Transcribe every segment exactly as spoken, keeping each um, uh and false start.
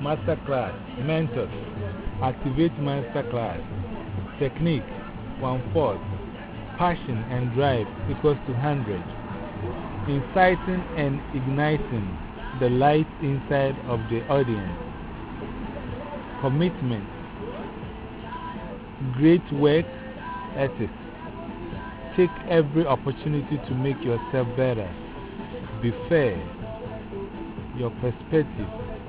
Masterclass, mentors, activate masterclass, technique, one fourth, passion and drive equals to one hundred, inciting and igniting the light inside of the audience, commitment, great work ethic, take every opportunity to make yourself better, be fair, your perspective,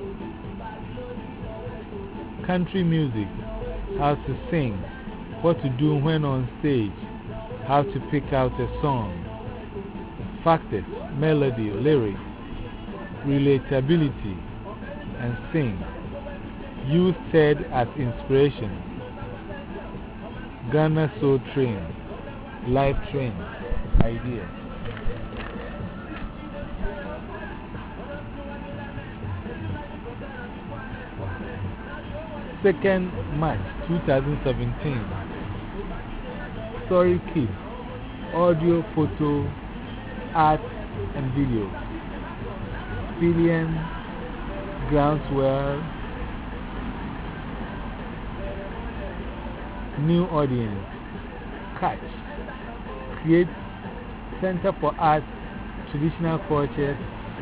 country music, how to sing, what to do when on stage, how to pick out a song, factors, melody, lyrics, relatability, and sing. Use TED as inspiration. Ghana Soul Train, Life Train, idea. second March twenty seventeen. Story Kids, audio, photo, art, and video. Billion, Groundswell, new audience, Catch, create Center for Arts, Traditional Cultures,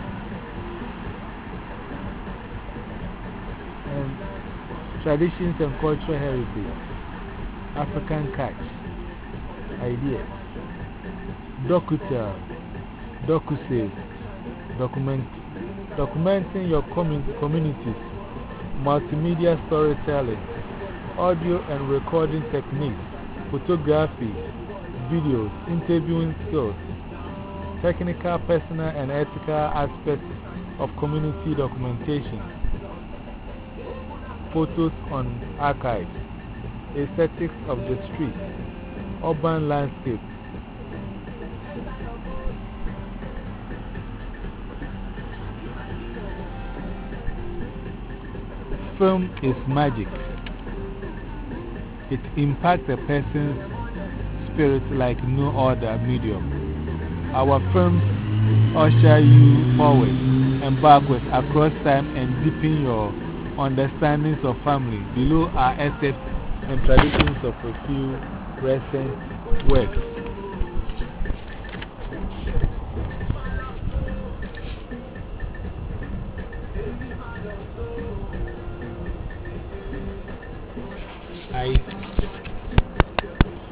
and Traditions and Cultural Heritage, African Catch, ideas, Docutel, DocuSave, document, documenting your commun communities, multimedia storytelling, audio and recording techniques, photography, videos, interviewing skills, technical, personal, and ethical aspects of community documentation, photos on archives, aesthetics of the street, urban landscape. Film is magic. It impacts a person's spirit like no other medium. Our films usher you forward and backwards across time and deepen your understandings of family. Below are excerpts and traditions of a few recent works.